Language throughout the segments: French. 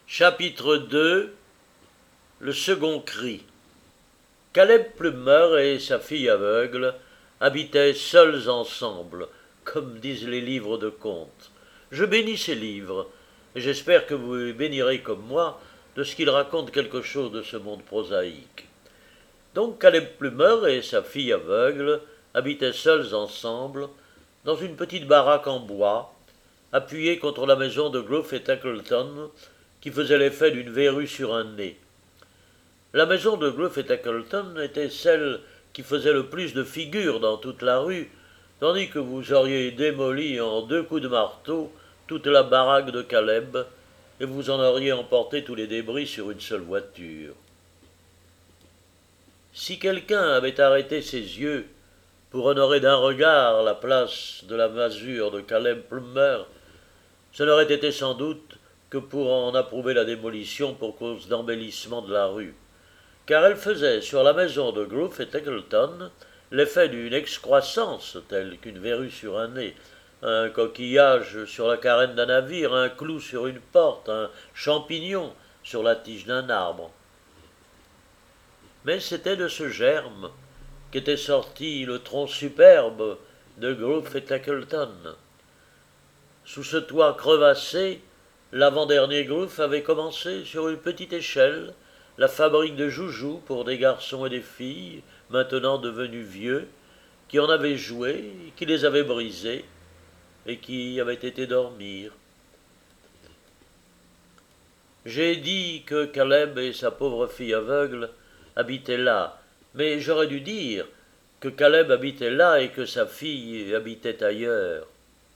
Chapitre 2. Le second cri. Caleb Plummer et sa fille aveugle habitaient seuls ensemble, comme disent les livres de contes. Je bénis ces livres, et j'espère que vous bénirez comme moi de ce qu'ils racontent quelque chose de ce monde prosaïque. Donc Caleb Plummer et sa fille aveugle habitaient seuls ensemble, dans une petite baraque en bois, appuyée contre la maison de Gruff et Tackleton, qui faisait l'effet d'une verrue sur un nez. La maison de Gruff et Tackleton était celle qui faisait le plus de figures dans toute la rue, tandis que vous auriez démoli en 2 coups de marteau toute la baraque de Caleb, et vous en auriez emporté tous les débris sur une seule voiture. Si quelqu'un avait arrêté ses yeux pour honorer d'un regard la place de la masure de Caleb Plummer, ce n'aurait été sans doute que pour en approuver la démolition pour cause d'embellissement de la rue, car elle faisait sur la maison de Gruff et Tackleton l'effet d'une excroissance telle qu'une verrue sur un nez, un coquillage sur la carène d'un navire, un clou sur une porte, un champignon sur la tige d'un arbre. Mais c'était de ce germe qu'était sorti le tronc superbe de Gruff et Tackleton. Sous ce toit crevassé, l'avant-dernier Gruff avait commencé sur une petite échelle la fabrique de joujoux pour des garçons et des filles, maintenant devenus vieux, qui en avaient joué, qui les avaient brisés, et qui avaient été dormir. J'ai dit que Caleb et sa pauvre fille aveugle habitaient là, mais j'aurais dû dire que Caleb habitait là et que sa fille habitait ailleurs.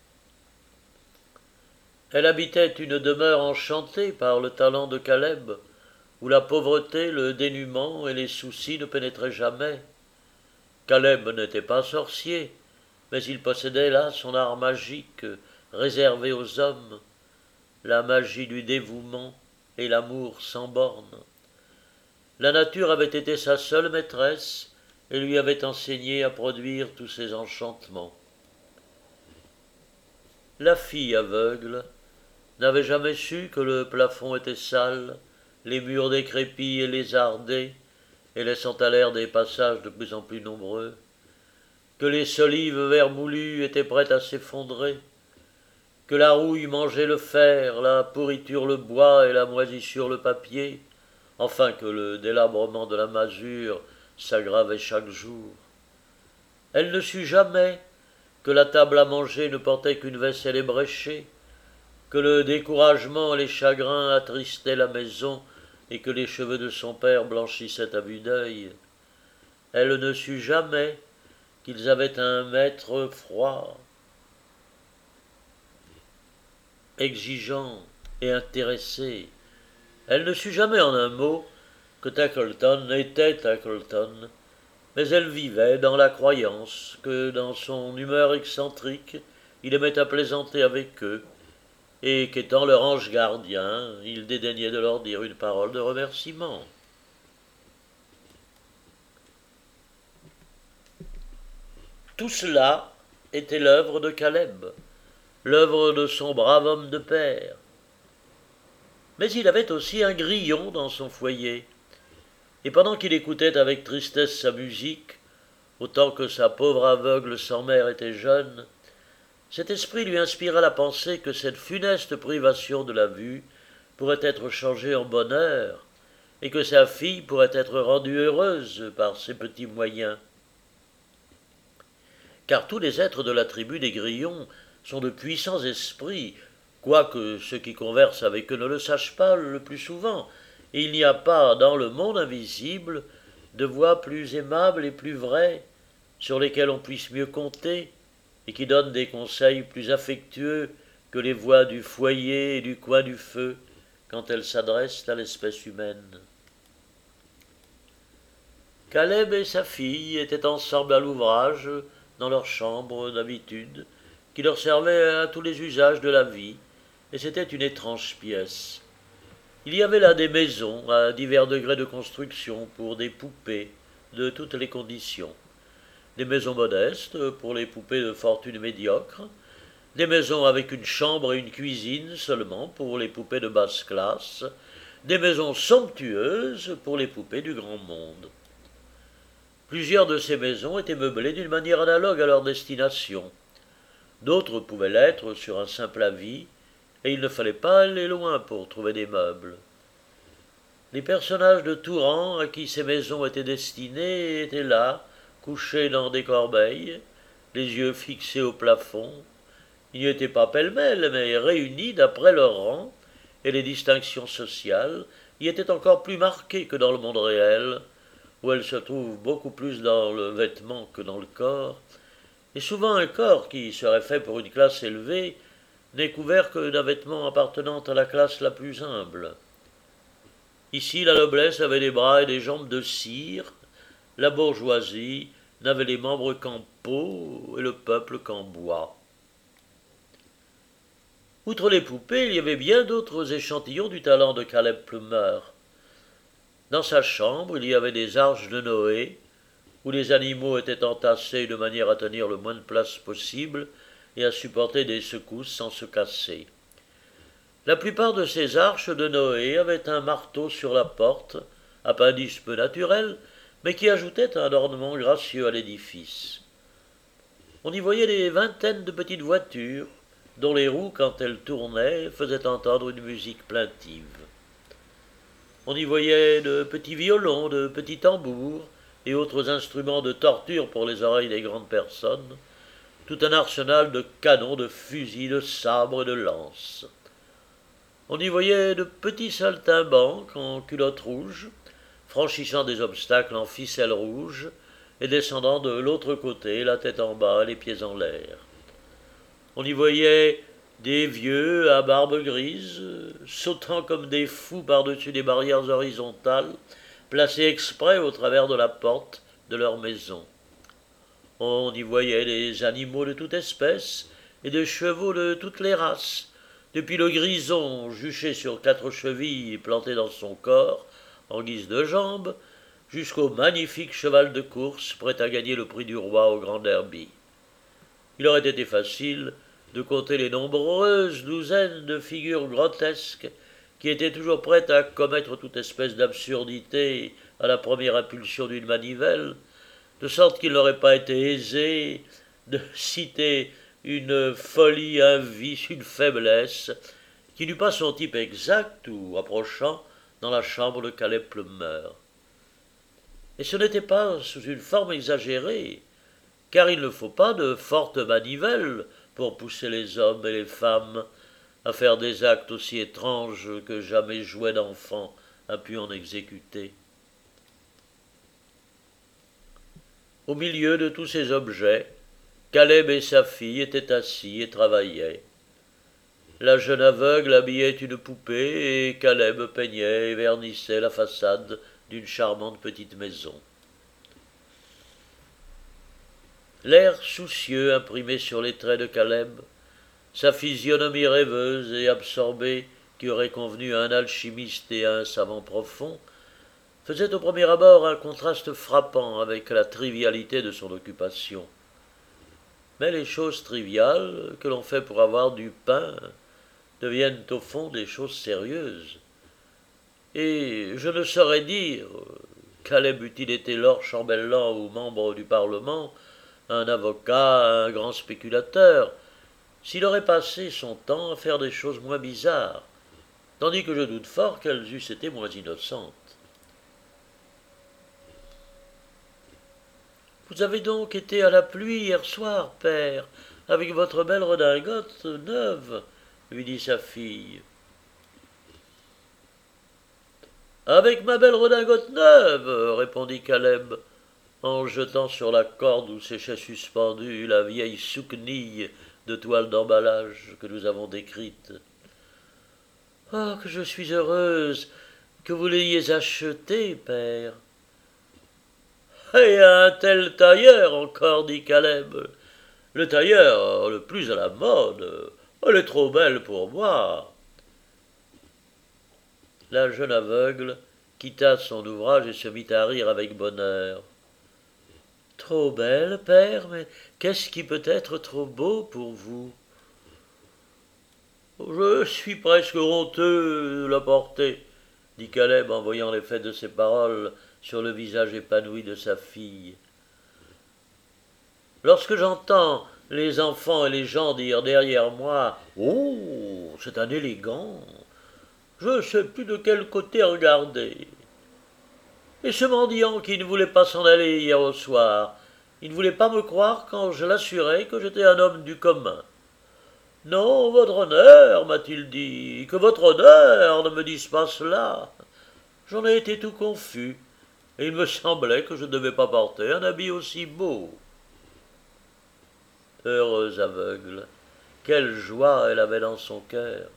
Elle habitait une demeure enchantée par le talent de Caleb, où la pauvreté, le dénuement et les soucis ne pénétraient jamais. Caleb n'était pas sorcier, mais il possédait là son art magique, réservé aux hommes, la magie du dévouement et l'amour sans bornes. La nature avait été sa seule maîtresse et lui avait enseigné à produire tous ses enchantements. La fille aveugle n'avait jamais su que le plafond était sale, les murs décrépits et lézardés, et laissant à l'air des passages de plus en plus nombreux, que les solives vermoulues étaient prêtes à s'effondrer, que la rouille mangeait le fer, la pourriture le bois et la moisissure le papier, enfin que le délabrement de la masure s'aggravait chaque jour. Elle ne sut jamais que la table à manger ne portait qu'une vaisselle ébréchée, que le découragement et les chagrins attristaient la maison et que les cheveux de son père blanchissaient à vue d'œil. Elle ne sut jamais qu'ils avaient un maître froid, exigeant et intéressé. Elle ne sut jamais en un mot que Tackleton était Tackleton, mais elle vivait dans la croyance que, dans son humeur excentrique, il aimait à plaisanter avec eux, et qu'étant leur ange gardien, il dédaignait de leur dire une parole de remerciement. Tout cela était l'œuvre de Caleb, l'œuvre de son brave homme de père. Mais il avait aussi un grillon dans son foyer, et pendant qu'il écoutait avec tristesse sa musique, autant que sa pauvre aveugle sans mère était jeune, cet esprit lui inspira la pensée que cette funeste privation de la vue pourrait être changée en bonheur, et que sa fille pourrait être rendue heureuse par ces petits moyens. Car tous les êtres de la tribu des Grillons sont de puissants esprits, quoique ceux qui conversent avec eux ne le sachent pas le plus souvent, et il n'y a pas dans le monde invisible de voix plus aimables et plus vraies, sur lesquelles on puisse mieux compter, et qui donnent des conseils plus affectueux que les voix du foyer et du coin du feu quand elles s'adressent à l'espèce humaine. Caleb et sa fille étaient ensemble à l'ouvrage, dans leur chambre d'habitude, qui leur servait à tous les usages de la vie, et c'était une étrange pièce. Il y avait là des maisons à divers degrés de construction pour des poupées de toutes les conditions. Des maisons modestes pour les poupées de fortune médiocre, des maisons avec une chambre et une cuisine seulement pour les poupées de basse classe, des maisons somptueuses pour les poupées du grand monde. Plusieurs de ces maisons étaient meublées d'une manière analogue à leur destination. D'autres pouvaient l'être sur un simple avis, et il ne fallait pas aller loin pour trouver des meubles. Les personnages de tout rang à qui ces maisons étaient destinées étaient là, couchés dans des corbeilles, les yeux fixés au plafond. Ils n'y étaient pas pêle-mêle, mais réunis d'après leur rang, et les distinctions sociales y étaient encore plus marquées que dans le monde réel, où elles se trouvent beaucoup plus dans le vêtement que dans le corps, et souvent un corps qui serait fait pour une classe élevée n'est couvert que d'un vêtement appartenant à la classe la plus humble. Ici, la noblesse avait des bras et des jambes de cire, la bourgeoisie n'avait les membres qu'en peau et le peuple qu'en bois. Outre les poupées, il y avait bien d'autres échantillons du talent de Caleb Plummer. Dans sa chambre, il y avait des arches de Noé, où les animaux étaient entassés de manière à tenir le moins de place possible et à supporter des secousses sans se casser. La plupart de ces arches de Noé avaient un marteau sur la porte, appendice peu naturel, mais qui ajoutait un ornement gracieux à l'édifice. On y voyait des vingtaines de petites voitures, dont les roues, quand elles tournaient, faisaient entendre une musique plaintive. On y voyait de petits violons, de petits tambours et autres instruments de torture pour les oreilles des grandes personnes, tout un arsenal de canons, de fusils, de sabres et de lances. On y voyait de petits saltimbanques en culottes rouges, franchissant des obstacles en ficelle rouge et descendant de l'autre côté, la tête en bas, les pieds en l'air. On y voyait des vieux à barbe grise, sautant comme des fous par-dessus des barrières horizontales, placées exprès au travers de la porte de leur maison. On y voyait des animaux de toute espèce et des chevaux de toutes les races, depuis le grison juché sur 4 chevilles planté dans son corps, en guise de jambes, jusqu'au magnifique cheval de course prêt à gagner le prix du roi au grand derby. Il aurait été facile de compter les nombreuses douzaines de figures grotesques qui étaient toujours prêtes à commettre toute espèce d'absurdité à la première impulsion d'une manivelle, de sorte qu'il n'aurait pas été aisé de citer une folie, un vice, une faiblesse, qui n'eût pas son type exact ou approchant dans la chambre de Caleb Plummer. Et ce n'était pas sous une forme exagérée, car il ne faut pas de fortes manivelles pour pousser les hommes et les femmes à faire des actes aussi étranges que jamais jouet d'enfant a pu en exécuter. Au milieu de tous ces objets, Caleb et sa fille étaient assis et travaillaient. La jeune aveugle habillait une poupée et Caleb peignait et vernissait la façade d'une charmante petite maison. L'air soucieux imprimé sur les traits de Caleb, sa physionomie rêveuse et absorbée qui aurait convenu à un alchimiste et à un savant profond, faisait au premier abord un contraste frappant avec la trivialité de son occupation. Mais les choses triviales que l'on fait pour avoir du pain deviennent au fond des choses sérieuses. Et je ne saurais dire, Caleb eût-il été lord chambellan ou membre du Parlement, un avocat, un grand spéculateur, s'il aurait passé son temps à faire des choses moins bizarres, tandis que je doute fort qu'elles eussent été moins innocentes. Vous avez donc été à la pluie hier soir, père, avec votre belle redingote neuve, lui dit sa fille. Avec ma belle redingote neuve, répondit Caleb, en jetant sur la corde où séchait suspendue la vieille souquenille de toile d'emballage que nous avons décrite. Oh, que je suis heureuse que vous l'ayez achetée, père. Et un tel tailleur encore, dit Caleb. Le tailleur le plus à la mode. Elle est trop belle pour moi. La jeune aveugle quitta son ouvrage et se mit à rire avec bonheur. Trop belle, père, mais qu'est-ce qui peut être trop beau pour vous? Je suis presque honteux de la porter, dit Caleb en voyant l'effet de ces paroles sur le visage épanoui de sa fille. Lorsque j'entends les enfants et les gens dire derrière moi « Oh, c'est un élégant !» je ne sais plus de quel côté regarder. Et ce mendiant qui ne voulait pas s'en aller hier au soir, il ne voulait pas me croire quand je l'assurais que j'étais un homme du commun. Non, votre honneur, m'a-t-il dit, que votre honneur ne me dise pas cela. J'en ai été tout confus, et il me semblait que je ne devais pas porter un habit aussi beau. Heureuse aveugle, quelle joie elle avait dans son cœur.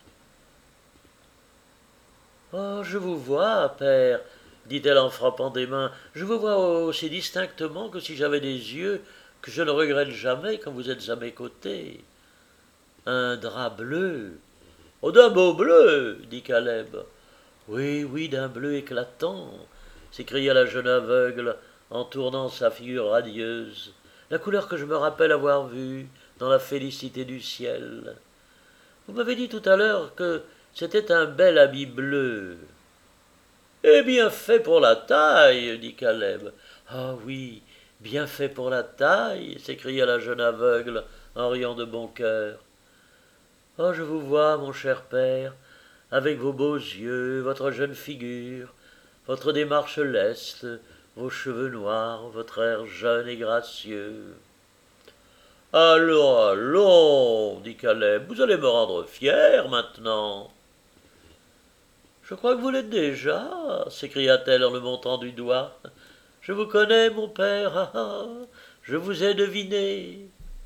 Oh, je vous vois, père, dit-elle en frappant des mains, je vous vois aussi distinctement que si j'avais des yeux, que je ne regrette jamais quand vous êtes à mes côtés. Un drap bleu. Oh, d'un beau bleu, dit Caleb. Oui, oui, d'un bleu éclatant, s'écria la jeune aveugle en tournant sa figure radieuse, la couleur que je me rappelle avoir vue dans la félicité du ciel. Vous m'avez dit tout à l'heure que c'était un bel habit bleu. Et bien fait pour la taille, dit Caleb. Ah oui, bien fait pour la taille, s'écria la jeune aveugle en riant de bon cœur. Oh, je vous vois, mon cher père, avec vos beaux yeux, votre jeune figure, votre démarche leste, vos cheveux noirs, votre air jeune et gracieux. Allons, allons, dit Caleb, vous allez me rendre fier maintenant. Je crois que vous l'êtes déjà, s'écria-t-elle en le montrant du doigt. Je vous connais, mon père, ah, ah, je vous ai deviné.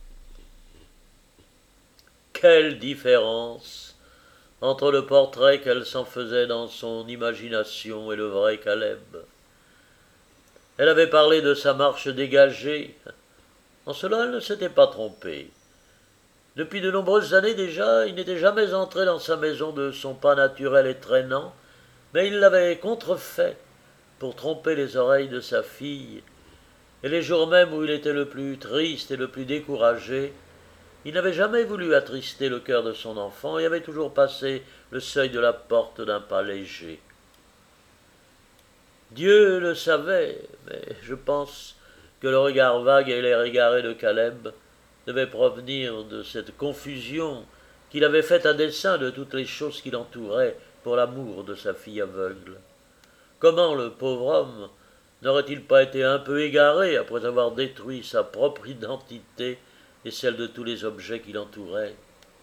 Quelle différence entre le portrait qu'elle s'en faisait dans son imagination et le vrai Caleb. Elle avait parlé de sa marche dégagée. En cela, elle ne s'était pas trompée. Depuis de nombreuses années déjà, il n'était jamais entré dans sa maison de son pas naturel et traînant, mais il l'avait contrefait pour tromper les oreilles de sa fille, et les jours même où il était le plus triste et le plus découragé, il n'avait jamais voulu attrister le cœur de son enfant et avait toujours passé le seuil de la porte d'un pas léger. Dieu le savait, mais je pense que le regard vague et l'air égaré de Caleb devaient provenir de cette confusion qu'il avait faite à dessein de toutes les choses qui l'entouraient pour l'amour de sa fille aveugle. Comment le pauvre homme n'aurait-il pas été un peu égaré après avoir détruit sa propre identité et celle de tous les objets qui l'entouraient?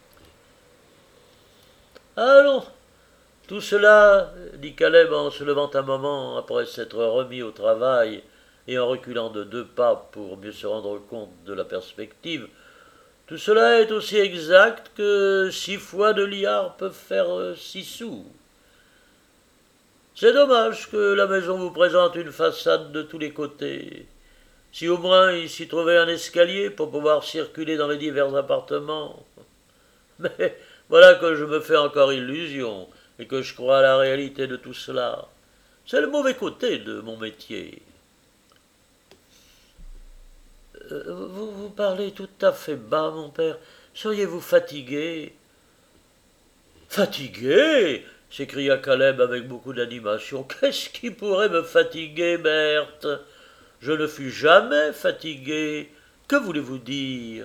Allons, tout cela, dit Caleb en se levant un moment après s'être remis au travail et en reculant de 2 pas pour mieux se rendre compte de la perspective, tout cela est aussi exact que 6 fois 2 liards peuvent faire 6 sous. C'est dommage que la maison vous présente une façade de tous les côtés. Si au moins il s'y trouvait un escalier pour pouvoir circuler dans les divers appartements. Mais voilà que je me fais encore illusion et que je crois à la réalité de tout cela. C'est le mauvais côté de mon métier. Vous parlez tout à fait bas, mon père. Seriez-vous fatigué? Fatigué? S'écria Caleb avec beaucoup d'animation. Qu'est-ce qui pourrait me fatiguer, Berthe? Je ne fus jamais fatigué. Que voulez-vous dire?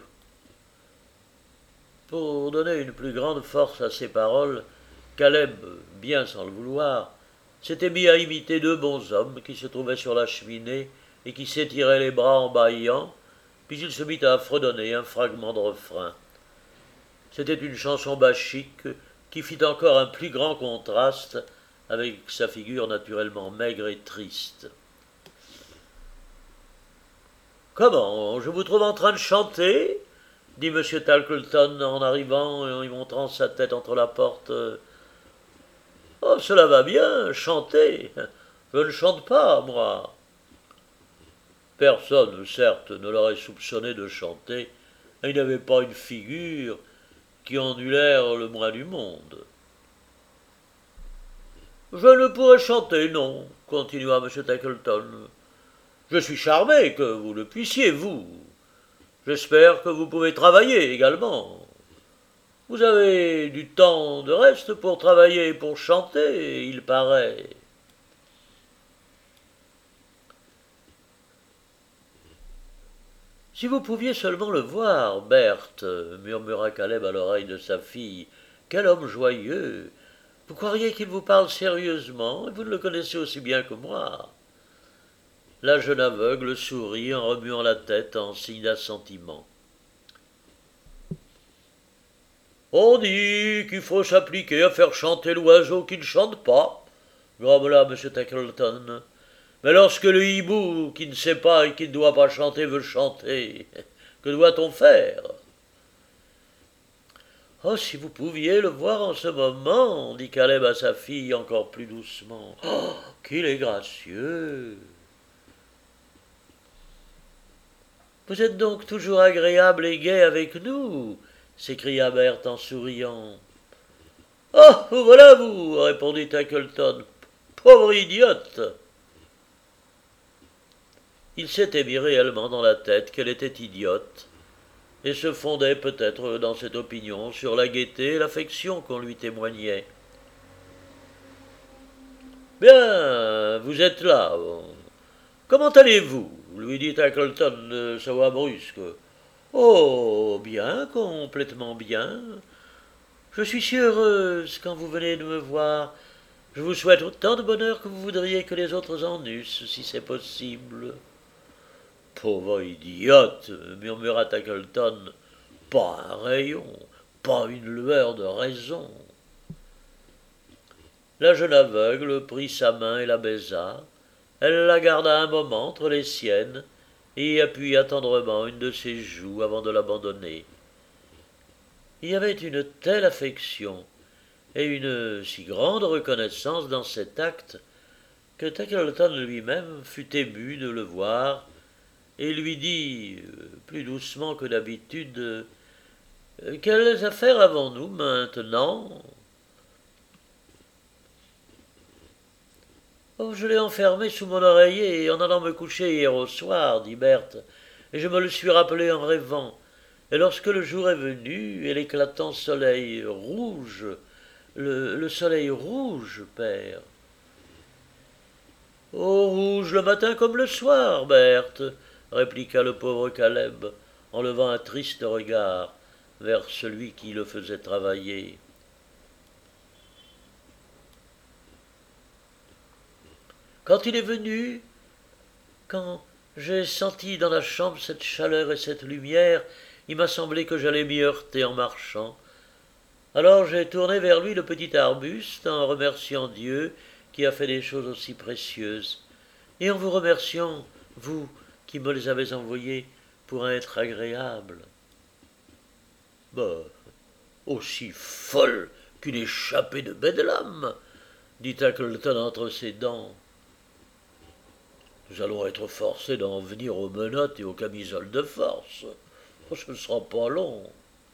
Pour donner une plus grande force à ses paroles, Caleb, bien sans le vouloir, s'était mis à imiter 2 bonshommes qui se trouvaient sur la cheminée et qui s'étiraient les bras en bâillant, puis il se mit à fredonner un fragment de refrain. C'était une chanson bachique qui fit encore un plus grand contraste avec sa figure naturellement maigre et triste. « Comment, je vous trouve en train de chanter ?» dit M. Tackleton en arrivant et en y montrant sa tête entre la porte. « Oh, cela va bien, chanter. Je ne chante pas, moi. » Personne, certes, ne l'aurait soupçonné de chanter, et il n'avait pas une figure qui en eût l'air le moins du monde. « Je ne pourrais chanter, non, continua M. Tackleton. Je suis charmé que vous le puissiez, vous. J'espère que vous pouvez travailler également. Vous avez du temps de reste pour travailler et pour chanter, il paraît. Si vous pouviez seulement le voir, Berthe, murmura Caleb à l'oreille de sa fille, quel homme joyeux. Vous croiriez qu'il vous parle sérieusement, et vous ne le connaissez aussi bien que moi. La jeune aveugle sourit en remuant la tête en signe d'assentiment. On dit qu'il faut s'appliquer à faire chanter l'oiseau qui ne chante pas, grommela M. Tackleton. Mais lorsque le hibou qui ne sait pas et qui ne doit pas chanter veut chanter, que doit-on faire? Oh, si vous pouviez le voir en ce moment, dit Caleb à sa fille encore plus doucement. Oh, qu'il est gracieux. Vous êtes donc toujours agréable et gai avec nous, s'écria Berthe en souriant. Ah, vous voilà vous, répondit Tackleton. Pauvre idiote. Il s'était mis réellement dans la tête qu'elle était idiote, et se fondait peut-être dans cette opinion sur la gaieté et l'affection qu'on lui témoignait. Bien, vous êtes là. Comment allez-vous? Lui dit Tackleton de sa voix brusque. Oh, bien, complètement bien. Je suis si heureuse quand vous venez de me voir. Je vous souhaite autant de bonheur que vous voudriez que les autres en eussent, si c'est possible. Pauvre idiote, murmura Tackleton. Pas un rayon, pas une lueur de raison. La jeune aveugle prit sa main et la baisa. Elle la garda un moment entre les siennes et y appuya tendrement une de ses joues avant de l'abandonner. Il y avait une telle affection et une si grande reconnaissance dans cet acte que Tackleton lui-même fut ému de le voir et lui dit, plus doucement que d'habitude, « Quelles affaires avons-nous maintenant ?» Oh, je l'ai enfermé sous mon oreiller en allant me coucher hier au soir, dit Berthe, et je me le suis rappelé en rêvant. Et lorsque le jour est venu, et l'éclatant soleil rouge, le soleil rouge, père. Oh, rouge le matin comme le soir, Berthe, répliqua le pauvre Caleb, en levant un triste regard vers celui qui le faisait travailler. Quand il est venu, quand j'ai senti dans la chambre cette chaleur et cette lumière, il m'a semblé que j'allais m'y heurter en marchant. Alors j'ai tourné vers lui le petit arbuste en remerciant Dieu qui a fait des choses aussi précieuses, et en vous remerciant, vous qui me les avez envoyées, pour être agréable. Bah, aussi folle qu'une échappée de Bedlam, dit Tackleton entre ses dents. Nous allons être forcés d'en venir aux menottes et aux camisoles de force. Ce ne sera pas long.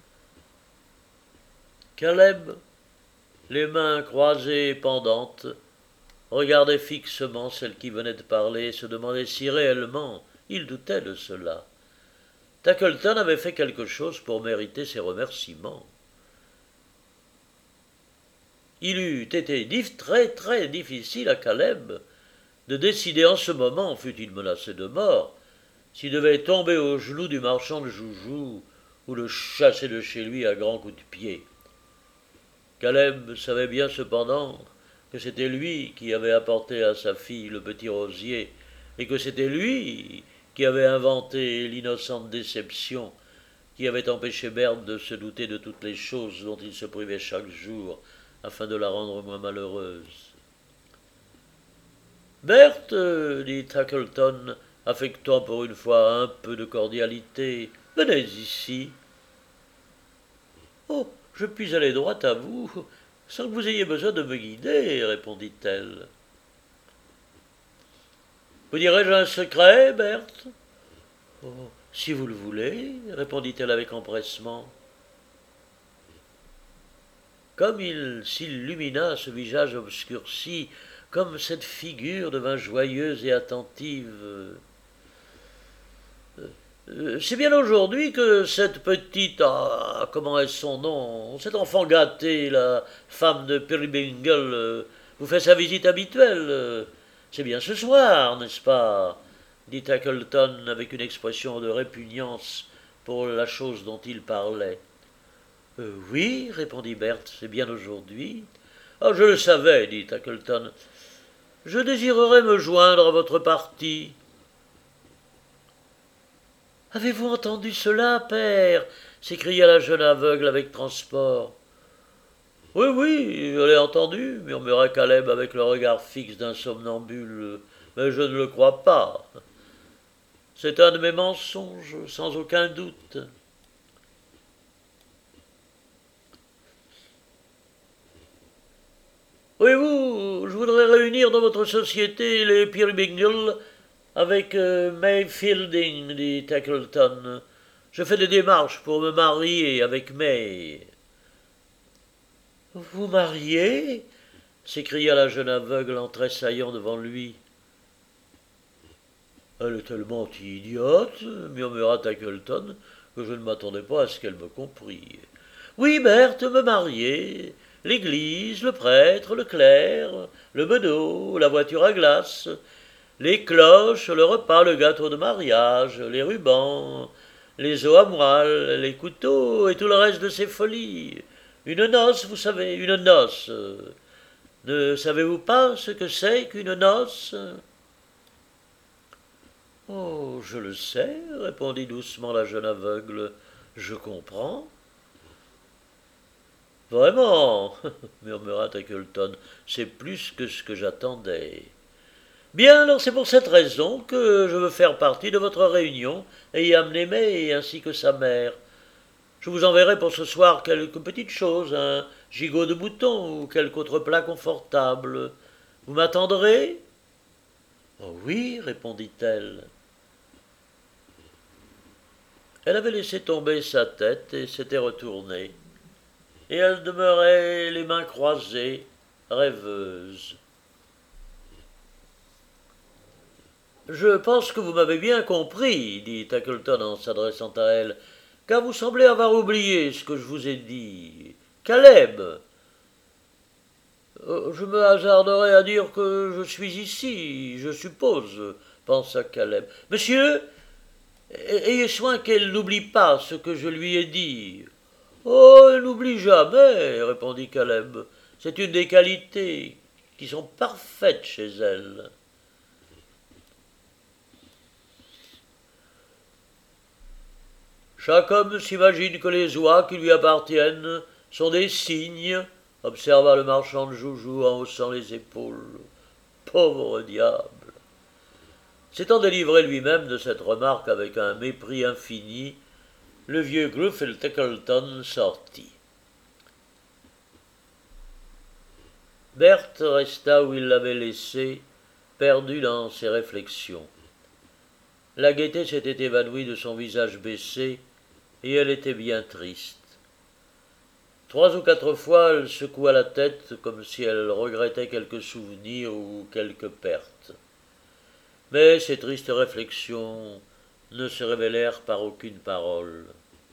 Caleb, les mains croisées et pendantes, regardait fixement celle qui venait de parler et se demandait si réellement il doutait de cela. Tackleton avait fait quelque chose pour mériter ses remerciements. Il eût été très très difficile à Caleb de décider en ce moment, fût-il menacé de mort, s'il devait tomber aux genoux du marchand de joujoux ou le chasser de chez lui à grands coups de pied. Caleb savait bien cependant que c'était lui qui avait apporté à sa fille le petit rosier, et que c'était lui qui avait inventé l'innocente déception qui avait empêché Berthe de se douter de toutes les choses dont il se privait chaque jour afin de la rendre moins malheureuse. Berthe, dit Tackleton, affectant pour une fois un peu de cordialité, venez ici. Oh, je puis aller droit à vous, sans que vous ayez besoin de me guider, répondit-elle. Vous dirai-je un secret, Berthe? Oh, si vous le voulez, répondit-elle avec empressement. Comme il s'illumina ce visage obscurci, comme cette figure devint joyeuse et attentive. C'est bien aujourd'hui que cette petite... Ah, comment est son nom? Cet enfant gâté, la femme de Peerybingle, vous fait sa visite habituelle. C'est bien ce soir, n'est-ce pas? Dit Tackleton avec une expression de répugnance pour la chose dont il parlait. Oui, répondit Berthe, c'est bien aujourd'hui. Ah, je le savais, dit Tackleton. Je désirerais me joindre à votre parti. Avez-vous entendu cela, père s'écria la jeune aveugle avec transport. Oui, oui, je l'ai entendu, murmura Caleb avec le regard fixe d'un somnambule, mais je ne le crois pas. C'est un de mes mensonges, sans aucun doute. Oui, je voudrais réunir dans votre société les Peerybingle avec May Fielding, dit Tackleton. Je fais des démarches pour me marier avec May. Vous marier s'écria la jeune aveugle en tressaillant devant lui. Elle est tellement idiote, murmura Tackleton, que je ne m'attendais pas à ce qu'elle me comprît. Oui, Berthe, me marier. L'église, le prêtre, le clerc, le bedeau, la voiture à glace, les cloches, le repas, le gâteau de mariage, les rubans, les os à moelle, les couteaux et tout le reste de ces folies. Une noce, vous savez, une noce. Ne savez-vous pas ce que c'est qu'une noce? Oh, je le sais, répondit doucement la jeune aveugle. Je comprends. Vraiment, murmura Tackleton, c'est plus que ce que j'attendais. Bien, alors c'est pour cette raison que je veux faire partie de votre réunion et y amener May ainsi que sa mère. Je vous enverrai pour ce soir quelques petites choses, un gigot de mouton ou quelque autre plat confortable. Vous m'attendrez? Oh oui, répondit-elle. Elle avait laissé tomber sa tête et s'était retournée, et elle demeurait les mains croisées, rêveuse. Je pense que vous m'avez bien compris, dit Tackleton en s'adressant à elle, car vous semblez avoir oublié ce que je vous ai dit. Caleb, je me hasarderais à dire que je suis ici, je suppose, pensa Caleb. Monsieur, ayez soin qu'elle n'oublie pas ce que je lui ai dit. Oh, elle n'oublie jamais, répondit Caleb. C'est une des qualités qui sont parfaites chez elle. Chaque homme s'imagine que les oies qui lui appartiennent sont des cygnes, observa le marchand de joujoux en haussant les épaules. Pauvre diable. S'étant délivré lui-même de cette remarque avec un mépris infini, le vieux Gruffel Tackleton sortit. Berthe resta où il l'avait laissé, perdu dans ses réflexions. La gaieté s'était évanouie de son visage baissé, et elle était bien triste. 3 ou 4 fois elle secoua la tête comme si elle regrettait quelque souvenir ou quelque perte. Mais ces tristes réflexions ne se révélèrent par aucune parole.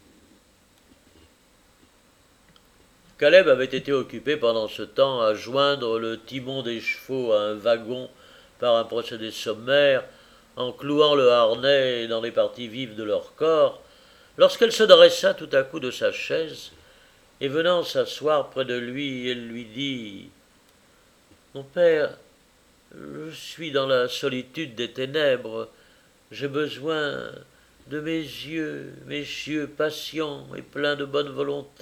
Caleb avait été occupé pendant ce temps à joindre le timon des chevaux à un wagon par un procédé sommaire, en clouant le harnais dans les parties vives de leur corps, lorsqu'elle se dressa tout à coup de sa chaise, et venant s'asseoir près de lui, elle lui dit « Mon père, je suis dans la solitude des ténèbres, j'ai besoin de mes yeux patients et pleins de bonne volonté. »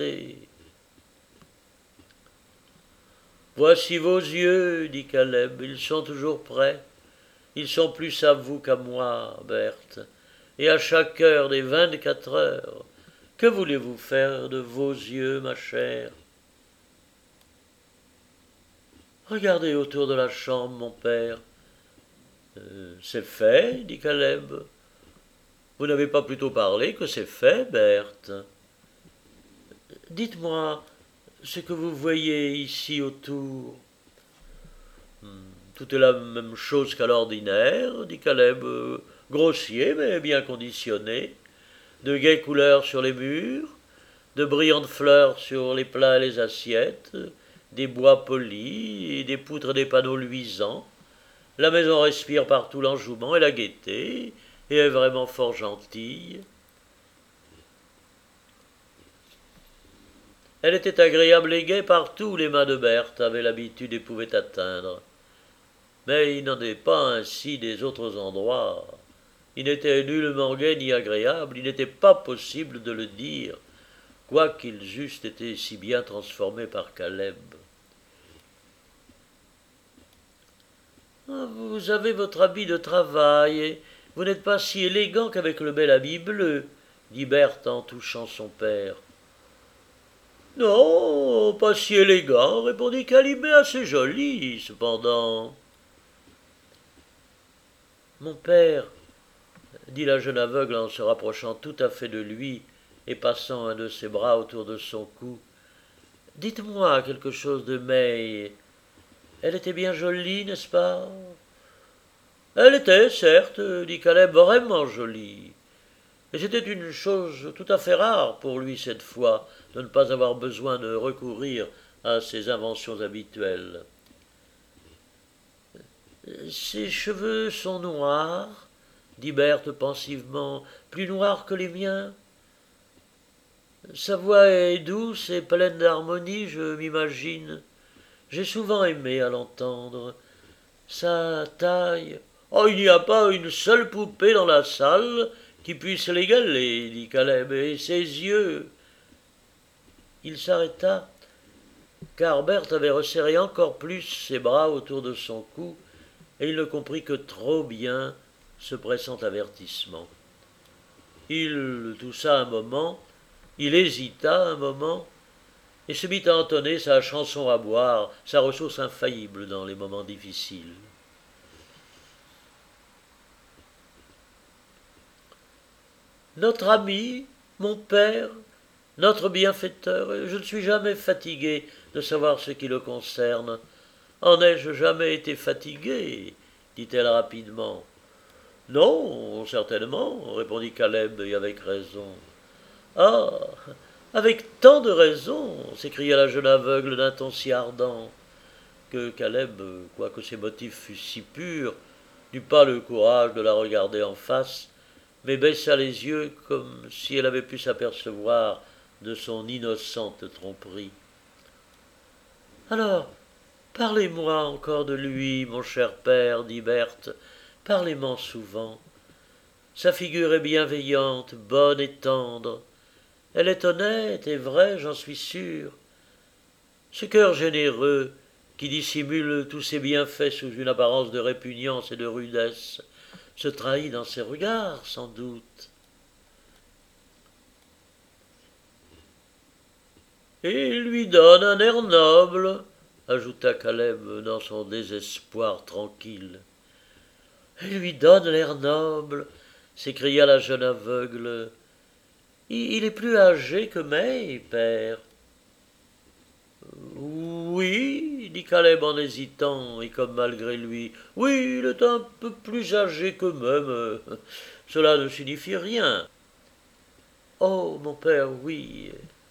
Voici vos yeux, dit Caleb, ils sont toujours prêts. Ils sont plus à vous qu'à moi, Berthe, et à chaque heure des 24 heures. Que voulez-vous faire de vos yeux, ma chère? Regardez autour de la chambre, mon père. C'est fait, dit Caleb. Vous n'avez pas plutôt parlé que c'est fait, Berthe. Dites-moi ce que vous voyez ici autour. Tout est la même chose qu'à l'ordinaire, dit Caleb, grossier mais bien conditionné. de gaies couleurs sur les murs, de brillantes fleurs sur les plats et les assiettes, des bois polis et des poutres des panneaux luisants. La maison respire partout l'enjouement et la gaieté, et est vraiment fort gentille. Elle était agréable et gaie partout où les mains de Berthe avaient l'habitude et pouvaient atteindre. Mais il n'en est pas ainsi des autres endroits. Il n'était nullement gai ni agréable, il n'était pas possible de le dire, quoiqu'ils eussent été si bien transformés par Caleb. Ah, vous avez votre habit de travail, et vous n'êtes pas si élégant qu'avec le bel habit bleu, dit Berthe en touchant son père. Non, pas si élégant, répondit Caleb, mais assez joli, cependant. Mon père, dit la jeune aveugle en se rapprochant tout à fait de lui et passant un de ses bras autour de son cou, dites-moi quelque chose de May. Elle était bien jolie, n'est-ce pas? Elle était, certes, dit Caleb, vraiment jolie. Et c'était une chose tout à fait rare pour lui cette fois, de ne pas avoir besoin de recourir à ses inventions habituelles. Ses cheveux sont noirs, dit Berthe pensivement, plus noirs que les miens. Sa voix est douce et pleine d'harmonie, je m'imagine. J'ai souvent aimé à l'entendre. Sa taille. Oh, il n'y a pas une seule poupée dans la salle qui puisse l'égaler, dit Caleb, et ses yeux. Il s'arrêta, car Berthe avait resserré encore plus ses bras autour de son cou, et il ne comprit que trop bien ce pressant avertissement. Il toussa un moment, il hésita un moment, et se mit à entonner sa chanson à boire, sa ressource infaillible dans les moments difficiles. Notre ami, mon père, notre bienfaiteur, je ne suis jamais fatigué de savoir ce qui le concerne. En ai-je jamais été fatigué? Dit-elle rapidement. Non, certainement, répondit Caleb, et avec raison. Ah, avec tant de raison, s'écria la jeune aveugle d'un ton si ardent, que Caleb, quoique ses motifs fussent si purs, n'eut pas le courage de la regarder en face, mais baissa les yeux comme si elle avait pu s'apercevoir de son innocente tromperie. Alors, parlez-moi encore de lui, mon cher père, dit Berthe, parlez-m'en souvent. Sa figure est bienveillante, bonne et tendre. Elle est honnête et vraie, j'en suis sûr. Ce cœur généreux, qui dissimule tous ses bienfaits sous une apparence de répugnance et de rudesse, se trahit dans ses regards, sans doute. Et il lui donne un air noble, ajouta Caleb dans son désespoir tranquille. Il lui donne l'air noble, s'écria la jeune aveugle. Il est plus âgé que May, père. Oui, dit Caleb en hésitant, et comme malgré lui. Oui, il est un peu plus âgé que même. Cela ne signifie rien. Oh, mon père, oui.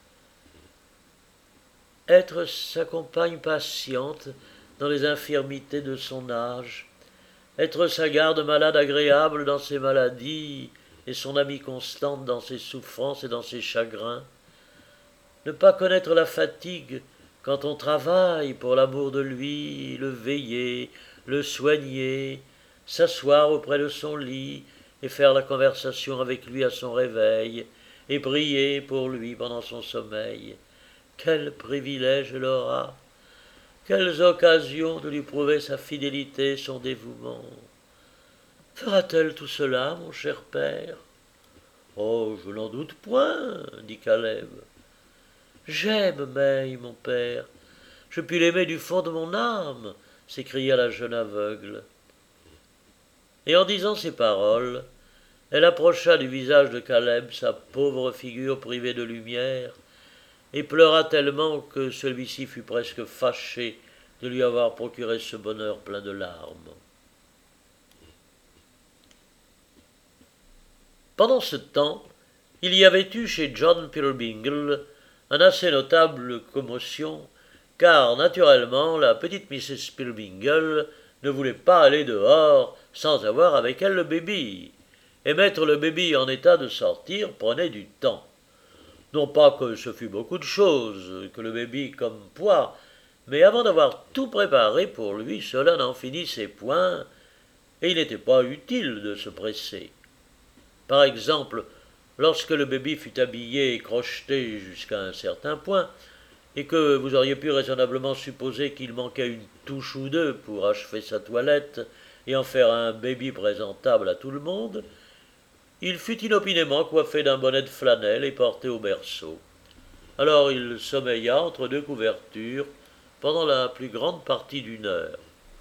Être sa compagne patiente dans les infirmités de son âge, être sa garde-malade agréable dans ses maladies et son amie constante dans ses souffrances et dans ses chagrins, ne pas connaître la fatigue quand on travaille pour l'amour de lui, le veiller, le soigner, s'asseoir auprès de son lit et faire la conversation avec lui à son réveil, et prier pour lui pendant son sommeil. Quel privilège elle aura! Quelles occasions de lui prouver sa fidélité, son dévouement! Fera-t-elle tout cela, mon cher père? Oh, je n'en doute point, dit Caleb. J'aime May, mon père. Je puis l'aimer du fond de mon âme, s'écria la jeune aveugle. Et en disant ces paroles, elle approcha du visage de Caleb sa pauvre figure privée de lumière, et pleura tellement que celui-ci fut presque fâché de lui avoir procuré ce bonheur plein de larmes. Pendant ce temps, Il y avait eu chez John Peerybingle une assez notable commotion, car naturellement la petite Mrs. Peerybingle ne voulait pas aller dehors sans avoir avec elle le baby, et mettre le baby en état de sortir prenait du temps. Non pas que ce fût beaucoup de choses, que le baby comme poids, mais avant d'avoir tout préparé pour lui, cela n'en finissait point, et il n'était pas utile de se presser. Par exemple, lorsque le baby fut habillé et crocheté jusqu'à un certain point, et que vous auriez pu raisonnablement supposer qu'il manquait une touche ou deux pour achever sa toilette et en faire un baby présentable à tout le monde, il fut inopinément coiffé d'un bonnet de flanelle et porté au berceau. Alors il sommeilla entre deux couvertures pendant la plus grande partie d'une heure.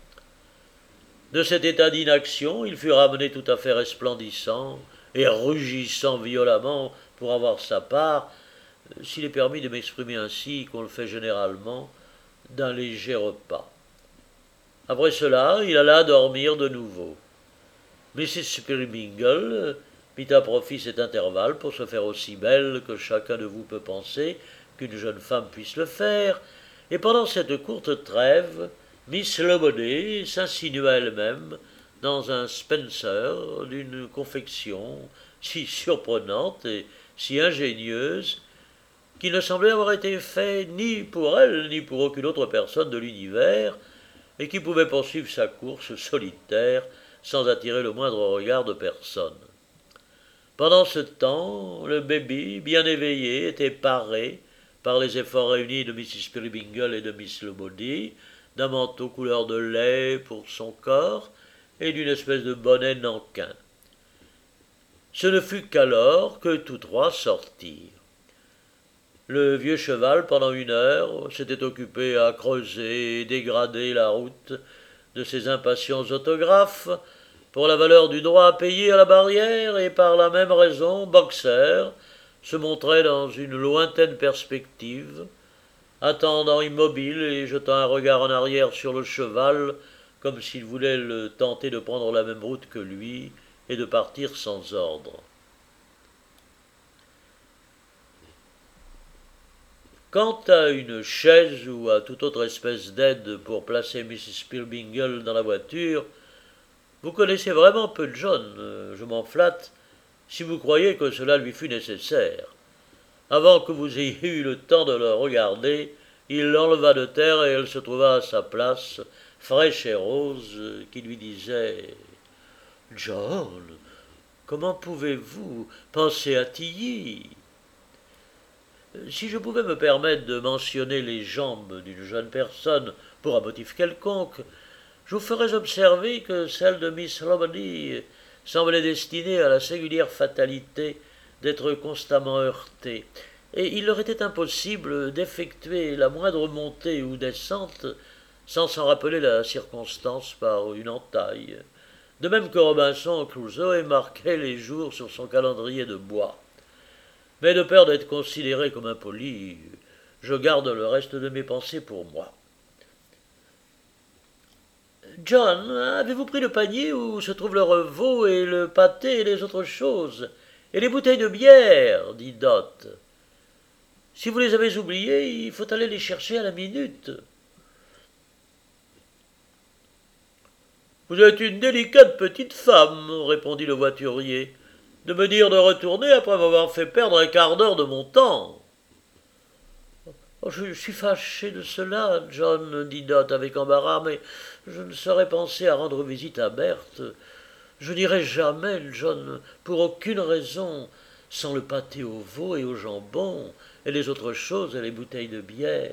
De cet état d'inaction, il fut ramené tout à fait resplendissant et rugissant violemment pour avoir sa part, s'il est permis de m'exprimer ainsi, qu'on le fait généralement, d'un léger repas. Après cela, il alla dormir de nouveau. Mrs. Peerybingle mit à profit cet intervalle pour se faire aussi belle que chacun de vous peut penser qu'une jeune femme puisse le faire, et pendant cette courte trêve, Miss Lobodé s'insinua elle-même dans un Spencer d'une confection si surprenante et si ingénieuse qu'il ne semblait avoir été fait ni pour elle ni pour aucune autre personne de l'univers, et qui pouvait poursuivre sa course solitaire sans attirer le moindre regard de personne. Pendant ce temps, le baby, bien éveillé, était paré, par les efforts réunis de Mrs. Peerybingle et de Miss Lobody, d'un manteau couleur de lait pour son corps et d'une espèce de bonnet nankin. Ce ne fut qu'alors que tous trois sortirent. Le vieux cheval, pendant une heure, s'était occupé à creuser et dégrader la route de ses impatients autographes pour la valeur du droit à payer à la barrière, et par la même raison Boxer se montrait dans une lointaine perspective, attendant immobile et jetant un regard en arrière sur le cheval, comme s'il voulait le tenter de prendre la même route que lui et de partir sans ordre. Quant à une chaise ou à toute autre espèce d'aide pour placer Mrs. Peerybingle dans la voiture, vous connaissez vraiment peu de John, je m'en flatte, si vous croyez que cela lui fût nécessaire. Avant que vous ayez eu le temps de le regarder, il l'enleva de terre et elle se trouva à sa place, fraîche et rose, qui lui disait « John, comment pouvez-vous penser à Tilly ?» Si je pouvais me permettre de mentionner les jambes d'une jeune personne pour un motif quelconque, je vous ferais observer que celle de Miss Lobody semblait destinée à la singulière fatalité d'être constamment heurtée, et il leur était impossible d'effectuer la moindre montée ou descente sans s'en rappeler la circonstance par une entaille, de même que Robinson Crusoe marquait les jours sur son calendrier de bois. Mais de peur d'être considéré comme impoli, je garde le reste de mes pensées pour moi. John, avez-vous pris le panier où se trouvent le veau et le pâté et les autres choses, et les bouteilles de bière dit Dot. Si vous les avez oubliées, il faut aller les chercher à la minute. Vous êtes une délicate petite femme, répondit le voiturier, de me dire de retourner après m'avoir fait perdre un quart d'heure de mon temps. Oh, je suis fâché de cela, John, dit Dot avec embarras, mais je ne saurais penser à rendre visite à Berthe. Je n'irai jamais, John, pour aucune raison, sans le pâté au veau et au jambon, et les autres choses et les bouteilles de bière.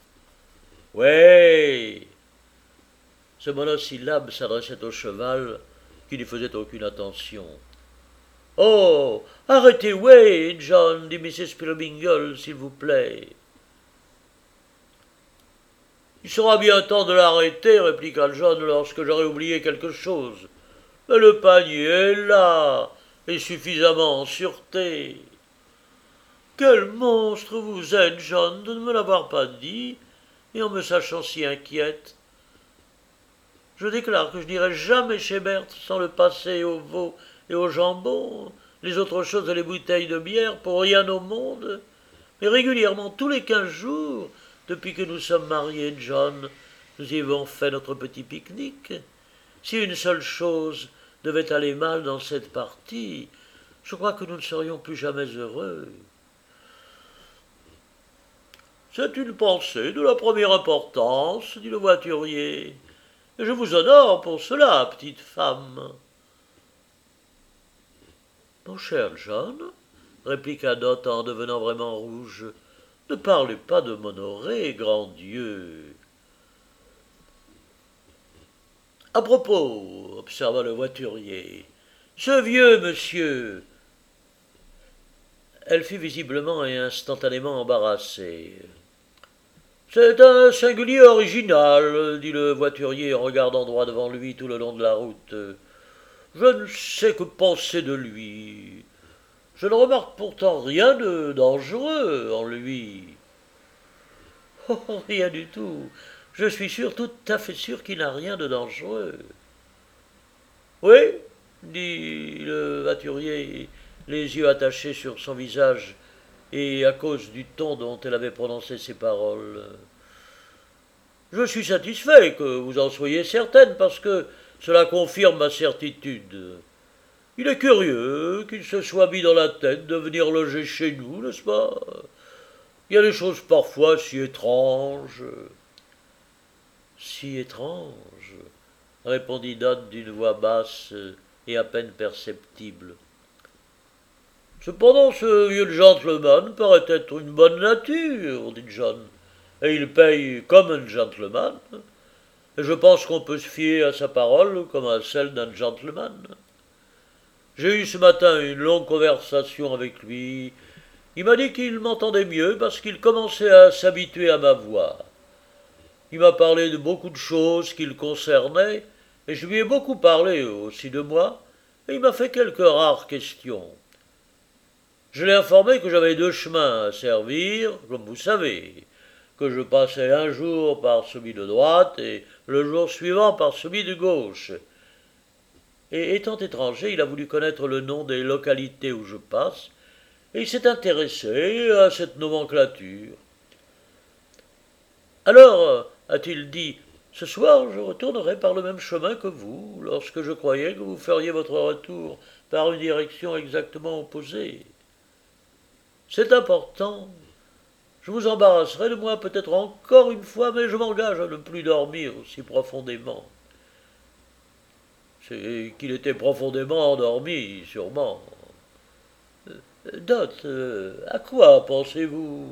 Ouais. Ce monosyllabe s'adressait au cheval, qui n'y faisait aucune attention. Oh, arrêtez, ouais, John, dit Mrs. Peerybingle, s'il vous plaît. Il sera bien temps de l'arrêter, répliqua John, lorsque j'aurai oublié quelque chose. Mais le panier est là, et suffisamment en sûreté. Quel monstre vous êtes, John, de ne me l'avoir pas dit, et en me sachant si inquiète. Je déclare que je n'irai jamais chez Berthe sans le passer au veau et au jambon, les autres choses et les bouteilles de bière pour rien au monde. Mais régulièrement, tous les 15 jours, depuis que nous sommes mariés, John, nous y avons fait notre petit pique-nique. Si une seule chose devait aller mal dans cette partie, je crois que nous ne serions plus jamais heureux. C'est une pensée de la première importance, dit le voiturier, et je vous honore pour cela, petite femme. Mon cher John, répliqua Dot en devenant vraiment rouge, ne parlez pas de m'honorer, grand Dieu. À propos, observa le voiturier, ce vieux monsieur. Elle fut visiblement et instantanément embarrassée. C'est un singulier original, dit le voiturier en regardant droit devant lui tout le long de la route. Je ne sais que penser de lui. Je ne remarque pourtant rien de dangereux en lui. Oh, rien du tout. Je suis sûr, tout à fait sûr qu'il n'a rien de dangereux. Oui, dit le voiturier, les yeux attachés sur son visage, et à cause du ton dont elle avait prononcé ces paroles. Je suis satisfait que vous en soyez certaine, parce que cela confirme ma certitude. Il est curieux qu'il se soit mis dans la tête de venir loger chez nous, n'est-ce pas? Il y a des choses parfois si étranges. Si étranges, répondit Dot d'une voix basse et à peine perceptible. Cependant, ce vieux gentleman paraît être une bonne nature, dit John, et il paye comme un gentleman, et je pense qu'on peut se fier à sa parole comme à celle d'un gentleman. J'ai eu ce matin une longue conversation avec lui. Il m'a dit qu'il m'entendait mieux parce qu'il commençait à s'habituer à ma voix. Il m'a parlé de beaucoup de choses qui le concernaient, et je lui ai beaucoup parlé aussi de moi, et il m'a fait quelques rares questions. Je l'ai informé que j'avais 2 chemins à servir, comme vous savez, que je passais un jour par celui de droite et le jour suivant par celui de gauche. Et étant étranger, il a voulu connaître le nom des localités où je passe, et il s'est intéressé à cette nomenclature. Alors, a-t-il dit, ce soir je retournerai par le même chemin que vous, lorsque je croyais que vous feriez votre retour par une direction exactement opposée. C'est important. Je vous embarrasserai de moi peut-être encore une fois, mais je m'engage à ne plus dormir aussi profondément. C'est qu'il était profondément endormi, sûrement. Dot, à quoi pensez-vous?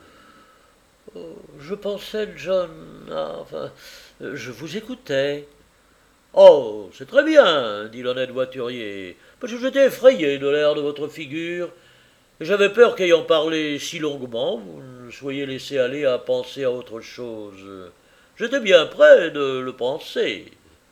Je pensais, John, enfin, je vous écoutais. Oh, c'est très bien, dit l'honnête voiturier, parce que j'étais effrayé de l'air de votre figure, et j'avais peur qu'ayant parlé si longuement, vous ne soyez laissé aller à penser à autre chose. J'étais bien près de le penser.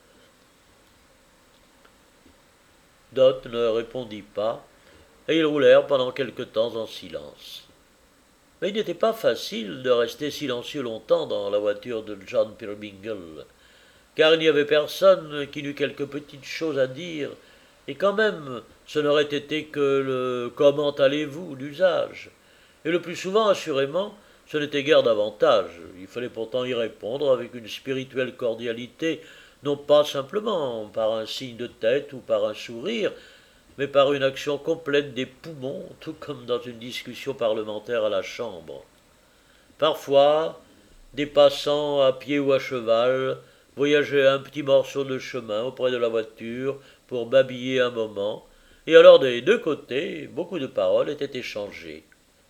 Dot ne répondit pas, et ils roulèrent pendant quelque temps en silence. Mais il n'était pas facile de rester silencieux longtemps dans la voiture de John Peerybingle, car il n'y avait personne qui n'eût quelque petite chose à dire, et quand même ce n'aurait été que le «comment allez-vous» d'usage. Et le plus souvent, assurément, ce n'était guère davantage. Il fallait pourtant y répondre avec une spirituelle cordialité, non pas simplement par un signe de tête ou par un sourire, mais par une action complète des poumons, tout comme dans une discussion parlementaire à la Chambre. Parfois, des passants à pied ou à cheval voyageaient un petit morceau de chemin auprès de la voiture pour babiller un moment, et alors des 2 côtés, beaucoup de paroles étaient échangées.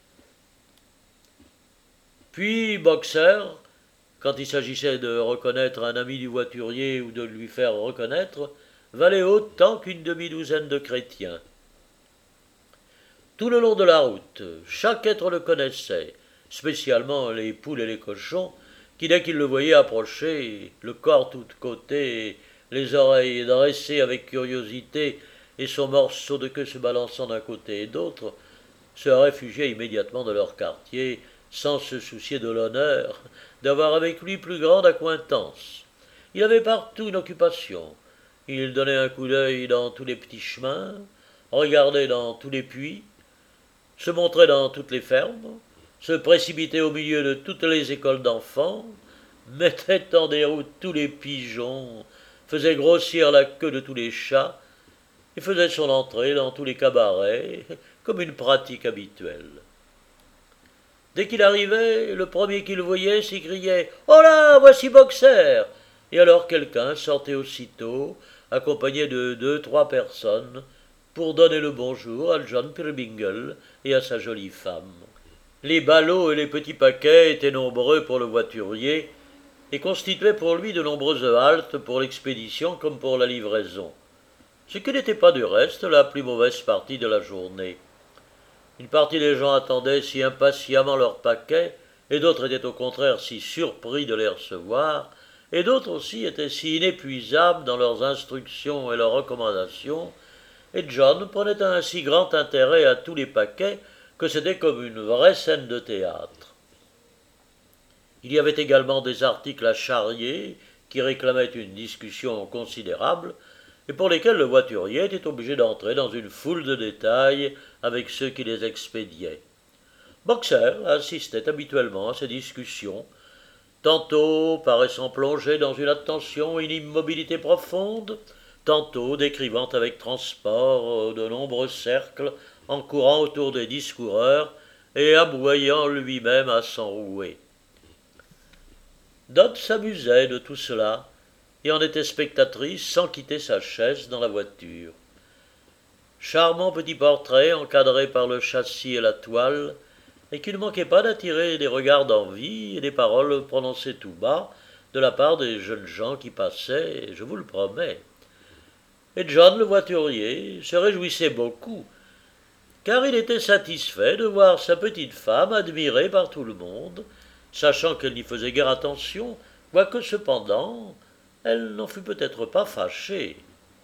Puis Boxer, quand il s'agissait de reconnaître un ami du voiturier ou de lui faire reconnaître, valait autant qu'une demi-douzaine de chrétiens. Tout le long de la route, chaque être le connaissait, spécialement les poules et les cochons, qui dès qu'ils le voyaient approcher, le corps tout de côté, les oreilles dressées avec curiosité et son morceau de queue se balançant d'un côté et d'autre, se réfugiaient immédiatement dans leur quartier, sans se soucier de l'honneur d'avoir avec lui plus grande accointance. Il avait partout une occupation. Il donnait un coup d'œil dans tous les petits chemins, regardaient dans tous les puits, se montraient dans toutes les fermes, se précipitaient au milieu de toutes les écoles d'enfants, mettaient en déroute tous les pigeons, faisaient grossir la queue de tous les chats, et faisait son entrée dans tous les cabarets, comme une pratique habituelle. Dès qu'il arrivait, le premier qu'il voyait s'écriait « Oh là, voici Boxer !» Et alors quelqu'un sortait aussitôt, accompagné de 2, 3 personnes, pour donner le bonjour à John Peerybingle et à sa jolie femme. Les ballots et les petits paquets étaient nombreux pour le voiturier et constituaient pour lui de nombreuses haltes pour l'expédition comme pour la livraison, ce qui n'était pas du reste la plus mauvaise partie de la journée. Une partie des gens attendaient si impatiemment leurs paquets, et d'autres étaient au contraire si surpris de les recevoir, et d'autres aussi étaient si inépuisables dans leurs instructions et leurs recommandations, et John prenait un si grand intérêt à tous les paquets que c'était comme une vraie scène de théâtre. Il y avait également des articles à charrier qui réclamaient une discussion considérable, et pour lesquels le voiturier était obligé d'entrer dans une foule de détails avec ceux qui les expédiaient. Boxer assistait habituellement à ces discussions, tantôt paraissant plongé dans une attention et une immobilité profonde, tantôt décrivant avec transport de nombreux cercles en courant autour des discoureurs et aboyant lui-même à s'enrouer. Dot s'amusait de tout cela, et en était spectatrice sans quitter sa chaise dans la voiture. Charmant petit portrait encadré par le châssis et la toile, et qui ne manquait pas d'attirer des regards d'envie et des paroles prononcées tout bas de la part des jeunes gens qui passaient, je vous le promets. Et John le voiturier se réjouissait beaucoup, car il était satisfait de voir sa petite femme admirée par tout le monde, sachant qu'elle n'y faisait guère attention, quoique cependant elle n'en fut peut-être pas fâchée.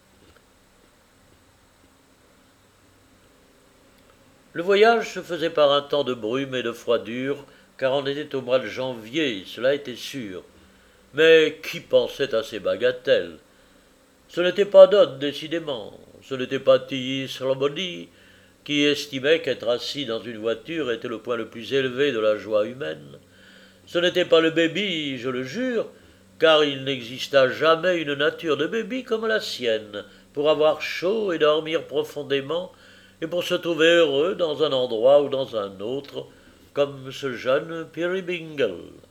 Le voyage se faisait par un temps de brume et de froidure, car on était au mois de janvier, cela était sûr. Mais qui pensait à ces bagatelles? Ce n'était pas Dot, décidément, ce n'était pas Tilly Slobody, qui estimait qu'être assis dans une voiture était le point le plus élevé de la joie humaine. Ce n'était pas le baby, je le jure, car il n'exista jamais une nature de baby comme la sienne, pour avoir chaud et dormir profondément, et pour se trouver heureux dans un endroit ou dans un autre, comme ce jeune Peerybingle.